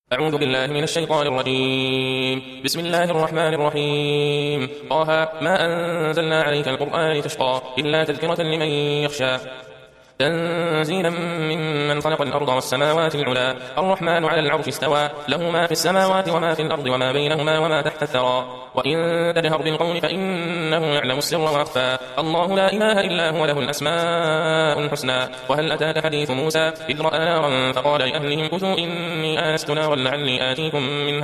أعوذ بالله من الشيطان الرجيم. بسم الله الرحمن الرحيم. طه ما أنزلنا عليك القرآن لتشقى إلا تذكرة لمن يخشى تنزيلا ممن خلق الأرض والسماوات العلى الرحمن على العرش استوى له ما في السماوات وما في الأرض وما بينهما وما تحت الثرى وإن تجهر بالقول فإنه يعلم السر وأخفى الله لا إله إلا هو له الأسماء الحسنى. وهل أتاك حديث موسى إذ رأى نارا فقال لأهلهم كثوا إني آنست نارا لعلي آتيكم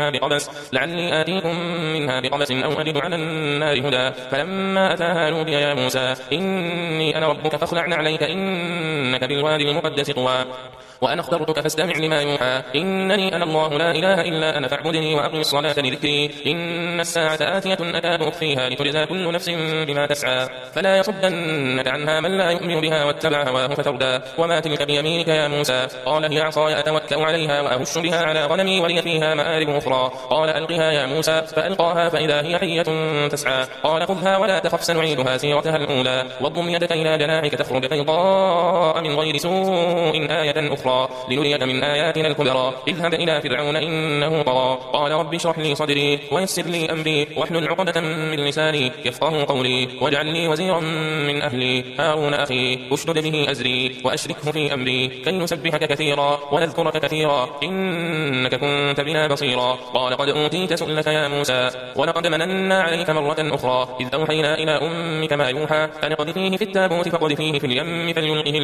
منها بقبس أو أجد على النار هدى فلما أتاها نودي يا موسى إني أنا ربك فاخلع عليك إنك بالوادي المقدس طوى وأنا اخترتك فاستمع لما يوحى إنني أنا الله لا إله إلا أنا فاعبدني وأقم الصلاة لذكري إن الساعة آتية أكاد أخفيها لتجزى كل نفس بما تسعى فلا يصدنك عنها من لا يؤمن بها واتبع هواه فتردى وما تلك بيمينك يا موسى قال هي عصاي أتوكأ عليها وأهش بها على غنمي ولي فيها مآرب أخرى قال ألقها يا موسى فألقاها فإذا هي حية تسعى قال خذها ولا تخف سنعيدها سيرتها الأولى واضم يدك إلى جناحك تخرج بيضاء من غير سوء آية أخرى لنريك من آياتنا الكبرى اذهب إلى فرعون إنه طغى قال رب اشرح لي صدري ويسر لي أمري واحلل عقدة من لساني يفقهوا قولي واجعل لي وزيرا من أهلي هارون أخي اشدد به أزري وأشركه في أمري كي نسبحك كثيرا ونذكرك كثيرا إنك كنت بنا بصيرا قال قد أوتيت سؤلك يا موسى ولقد مننا عليك مرة أخرى إذ أوحينا إلى أمك ما يوحى أن اقذفيه في التابوت فاقذفيه في اليم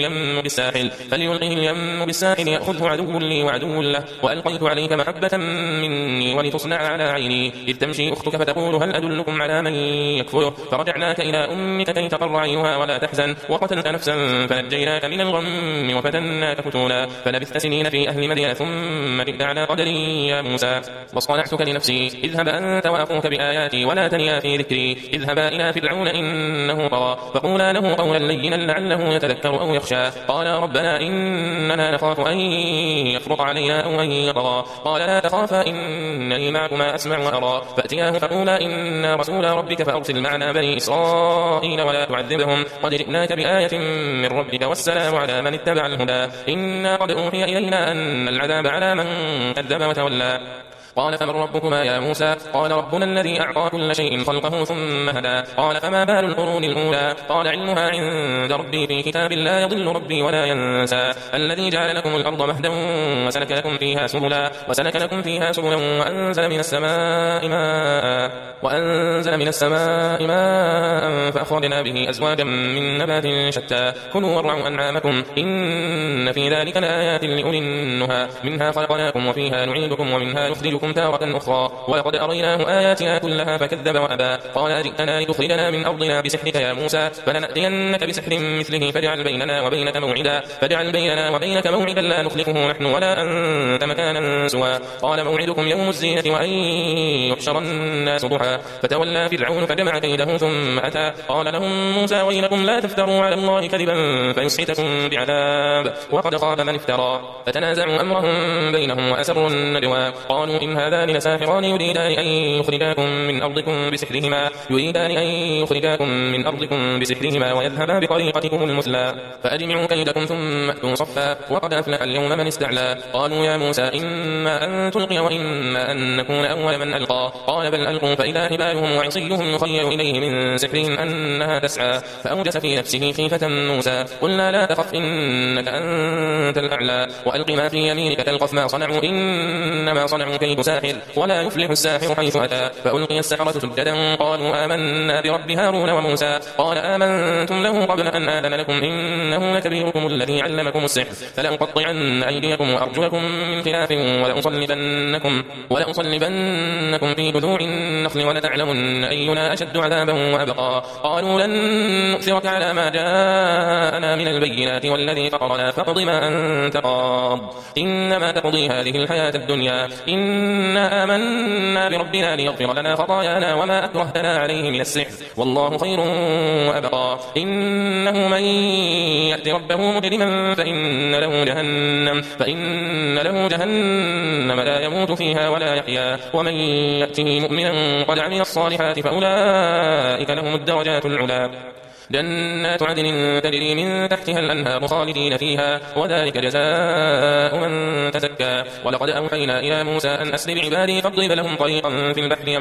فليلقه اليم بالساحل يأخذه عدو لي وعدو له وألقيت عليك محبة مني ولتصنع على عيني إذ تمشي أختك فتقول هل أدلكم على من يكفره فرجعناك إلى أمك كي تقر عينها ولا تحزن وقتلت نفسا فنجيناك من الغم وفتناك فتونا فلبثت سنين في أهل مدين ثم جئت على قدري يا موسى واصطنعتك لنفسي اذهب أنت وأخوك بآياتي ولا تنيا في ذكري اذهبا إلى فرعون إنه طغى فقولا له قولا لينا لعله يتذكر أو يخشى قال ربنا إننا نخاف أن يفرط علينا أو أن يطغى قال لا تخافا إنني معكما أسمع وأرى فأتياه فقولا إنا رسول ربك فأرسل معنا بني إسرائيل ولا تعذبهم قد جئناك بآية من ربك والسلام على من اتبع الهدى إنا قد أوحي إلينا أن العذاب على من كذب وتولى قال فمن ربكما يا موسى قال ربنا الذي أعطى كل شيء خلقه ثم هدى قال فما بال القرون الأولى قال علمها عند ربي في كتاب لا يضل ربي ولا ينسى الذي جعل لكم الأرض مهدا وسلك لكم فيها سبلا وأنزل من السماء ماء فأخرجنا به أزواجا من نبات شتى كلوا وارعوا أنعامكم إن في ذلك لآيات لأولي النهى منها خلقناكم وفيها نعيدكم ومنها نخرجكم تارة أخرى ولقد أريناه آياتنا كلها فكذب وأبى قال جئتنا لتخرجنا من أرضنا بسحرك يا موسى فلنأتينك بسحر مثله فاجعل بيننا وبينك موعدا لا نخلفه نحن ولا أنت مكانا سوى قال موعدكم يوم الزينة وأن يحشر الناس ضحى فتولى فرعون فجمع كيده ثم أتى قال لهم موسى ويلكم لا تفتروا على الله كذبا فيسحتكم بعذاب وقد خاب من افترى فتنازعوا أمرهم بينهم وأسروا النجوى قالوا إن هذان لساحران يريدان أن يخرجاكم من أرضكم بسحرهما ويذهبا بطريقتكم المثلى فأجمعوا كيدكم ثم أتوا صفا وقد أفلح اليوم من استعلى قالوا يا موسى إما أن تلقي وإما أن نكون أول من ألقى قال بل ألقوا فإذا حبالهم وعصيهم يخيل إليه من سحرهم أنها تسعى فأوجس في نفسه خيفة موسى قلنا لا تخف إنك أنت الأعلى وألق ما في يمينك تلقف ما صنعوا إنما صنعوا كيد ساحر ولا يفلح الساحر حيث أتى فألقي السحرة سجدا قالوا آمنا برب هارون وموسى قال آمنتم له قبل أن آذن لكم إنه لكبيركم الذي علمكم السحر فلأقطعن أيديكم وأرجلكم من خلاف ولأصلبنكم في جذوع النخل ولتعلمن أينا أشد عذابا وأبقى قالوا لن نؤثرك على ما جاءنا من البينات والذي فقرنا فاقض ما أنت قاض إنما تقضي هذه الحياة الدنيا إنا آمنا بربنا ليغفر لنا خطايانا وما أكرهتنا عليه من السحر والله خير وأبقى إنه من يأت ربه مجرما فإن له جهنم لا يموت فيها ولا يحيا ومن يأته مؤمنا قد عمل الصالحات فأولئك لهم الدرجات العلى جنات عدن تجري من تحتها الأنهار خالدين فيها وذلك جزاء من تزكى ولقد أوحينا إلى موسى أن أسر بعبادي فاضرب لهم طريقا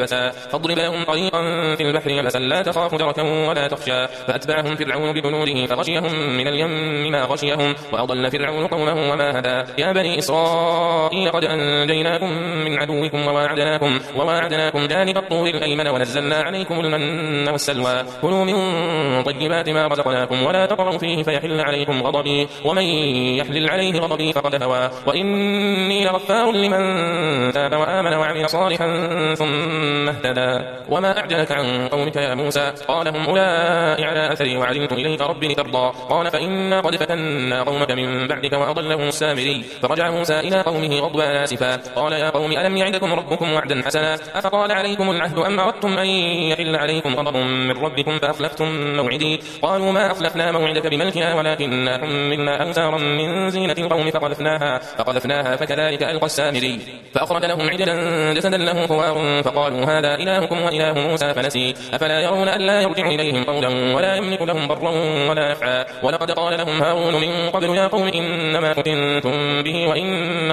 في البحر يبسا لا تخاف دركا ولا تخشى فأتبعهم فرعون بجنوده فغشيهم من اليم ما غشيهم وأضل فرعون قومه وما هدى يا بني إسرائيل قد أنجيناكم من عدوكم وواعدناكم جانب الطور الأيمن ونزلنا عليكم المن والسلوى كلوا من طيبات ما رزقناكم ولا تطغوا فيه فيحل عليكم غضبي ومن يحلل عليه غضبي فقد هوى وإني لغفار لمن تاب وآمن وعمل صالحا ثم اهتدى وما أعجلك عن قومك يا موسى قال هم أولئك على أثري وعلمت إليك ربي لترضى قال فإنا قد فتنا قومك من بعدك وأضلهم السامري فرجع موسى إلى قومه غضبان آسفا قال يا قوم ألم يعدكم ربكم وعدا حسنا أفطال عليكم العهد أم أردتم أن يحل عليكم غضب من ربكم فأخلفتم موعدي قالوا ما أخلفنا موعدك بملكنا ولكننا حملنا أوزارا من زينة القوم فقذفناها فكذلك ألقى السامري فأخرج لهم عجلا جسدا له خوار فقالوا هذا إلهكم وإله موسى فنسي أفلا يرون ألا يرجع إليهم قولا ولا يملك لهم ضرا ولا نفعا ولقد قال لهم هارون من قبل يا قوم إنما فتنتم به وإن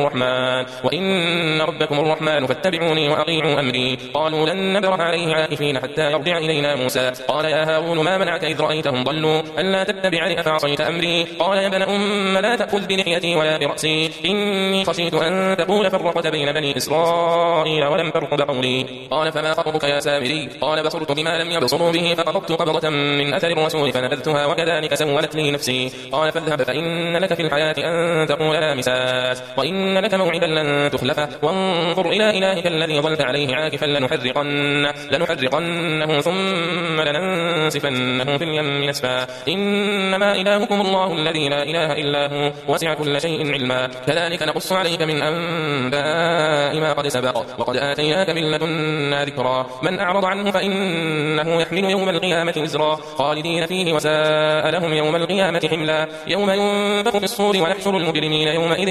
ربكم الرحمن فاتبعوني وأطيعوا أمري قالوا لن نبرح عليه عاكفين حتى يرجع إلينا موسى قال يا هارون ما منعك إذ رأيتهم ضلوا ألا تتبعني أفعصيت أمري قال يا ابن أم لا تأخذ بلحيتي ولا برأسي إني خشيت أن تقول فرقت بين بني إسرائيل ولم ترقب قولي قال فما خطبك يا سامري قال بصرت بما لم يبصروا به فقبضت قبضة من أثر الرسول فنبذتها وكذلك سولت لي نفسي قال فاذهب فإن لك في الحياة أن تقول لا مساس وإن لك موعدا لن تخلفه وانظر إلى إلهك الذي ظلت عليه عاكفا لنحرقنه ثم لننسفنه في اليم نسفا إنما إلهكم الله الذي لا إله إلا هو وسع كل شيء علما كذلك نقص عليك من أنباء ما قد سبق وقد آتيناك من لدنا ذكرا من أعرض عنه فإنه يحمل يوم القيامة وزرا خالدين فيه وساء لهم يوم القيامة حملا يوم ينفخ في الصور ونحشر المجرمين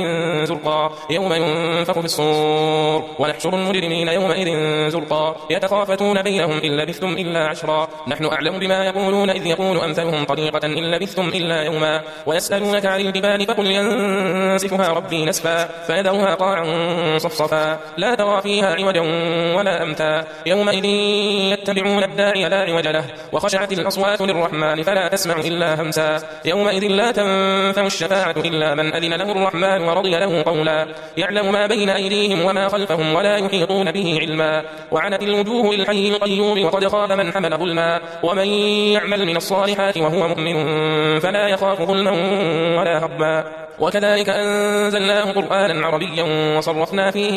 يومئذ زرقا يتخافتون بينهم إن لبثتم إلا عشرا نحن أعلم بما يقولون إذ يقول أمثلهم طريقة إن لبثتم إلا يوما ويسألونك عن الجبال فقل ينسفها ربي نسفا فيذرها قاعا صفصفا لا ترى فيها عوجا ولا أمتا يومئذ يتبعون الداعي لا عوج له وخشعت الأصوات للرحمن فلا تسمع إلا همسا يومئذ لا تنفع الشفاعة إلا من أذن له الرحمن ورضي له قولا يعلم ما بين أيديهم وما خلفهم ولا يحيطون به علما وعنت الوجوه للحي القيوم وقد خاب من حمل ظلما ومن يعمل من الصالحات وهو مؤمن فلا يخاف ظلما ولا هضما وكذلك أنزلناه قرآنا عربيا وصرفنا فيه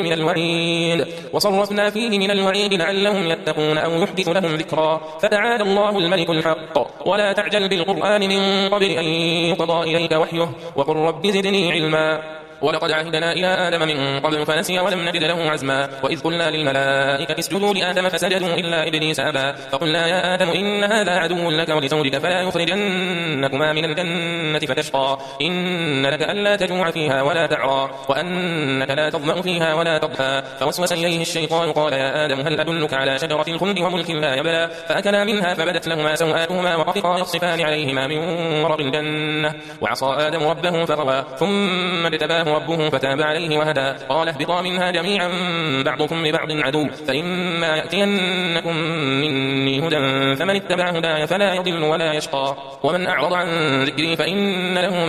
من الوعيد لعلهم يتقون أو يحدث لهم ذكرا فتعالى الله الملك الحق ولا تعجل بالقرآن من قبل أن يقضى إليك وحيه وقل رب زدني علما ولقد عهدنا إلى آدم من قبل فنسي ولم نجد له عزما وإذ قلنا للملائكة اسجدوا لآدم فسجدوا إلا إبليس أبى فقلنا يا آدم إن هذا عدو لك ولزوجك فلا يخرجنكما من الجنة فتشقى إن لك ألا تجوع فيها ولا تعرى وأنك لا تظمأ فيها ولا تضحى فوسوس إليه الشيطان قال يا آدم هل أدلك على شجرة الخلد وملك لا يبلى فأكلا منها فبدت لهما سوآتهما وطفقا يخصفان عليهما من ورق الجنة وعصى آدم ربه فغوى ثم اجتباه ربه فتاب عليه وهدى قال اهبطا منها جميعا بعضكم لبعض عدو فإما يأتينكم مني هدى فمن اتبع هداي فلا يضل ولا يشقى ومن أعرض عن ذكري فإن له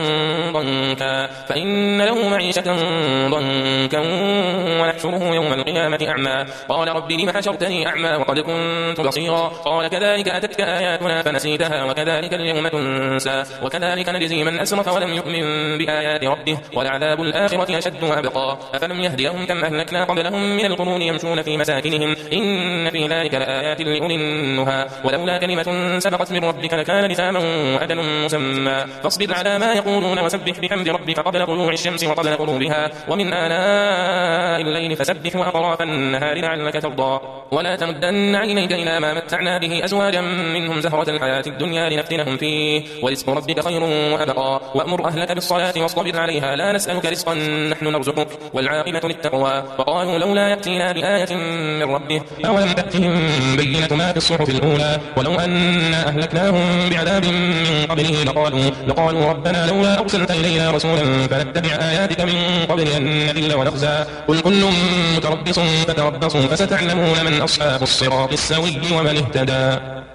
معيشة ضنكا ونحشره يوم القيامة أعمى قال رب لم حشرتني أعمى وقد كنت بصيرا قال كذلك أتتك آياتنا فنسيتها وكذلك اليوم تنسى وكذلك نجزي من أسرف ولم يؤمن بآيات ربه ولعذاب الآخرة أشد وأبقى أفلم يهد لهم كم أهلكنا قبلهم من القرون يمشون في مساكنهم إن في ذلك لآيات لأولي النهى ولولا كلمة سبقت من ربك لكان لزاما وأجل مسمى فاصبر على ما يقولون وسبح بحمد ربك قبل طلوع الشمس وقبل غروبها ومن آناء الليل فسبح وأطراف النهار لعلك ترضى ولا تمدن عينيك إلى ما متعنا به أزواجا منهم زهرة الحياة الدنيا لنفتنهم فيه ورزق ربك خير وأبقى وأمر أهلك بالصلاة واصطبر عليها لا نسألك رزقا نحن نرزقك والعاقبة للتقوى وقالوا لولا يأتينا بآية من ربه أولم تأتهم بينة ما في الصحف الأولى ولو أنا أهلكناهم بعذاب من قبله لقالوا ربنا لولا أرسلت إلينا رسولا فنتبع آياتك من قبل أن نذل ونخزى قل كل متربص فتربصوا فستعلمون من أصحاب الصراط السوي ومن اهتدى.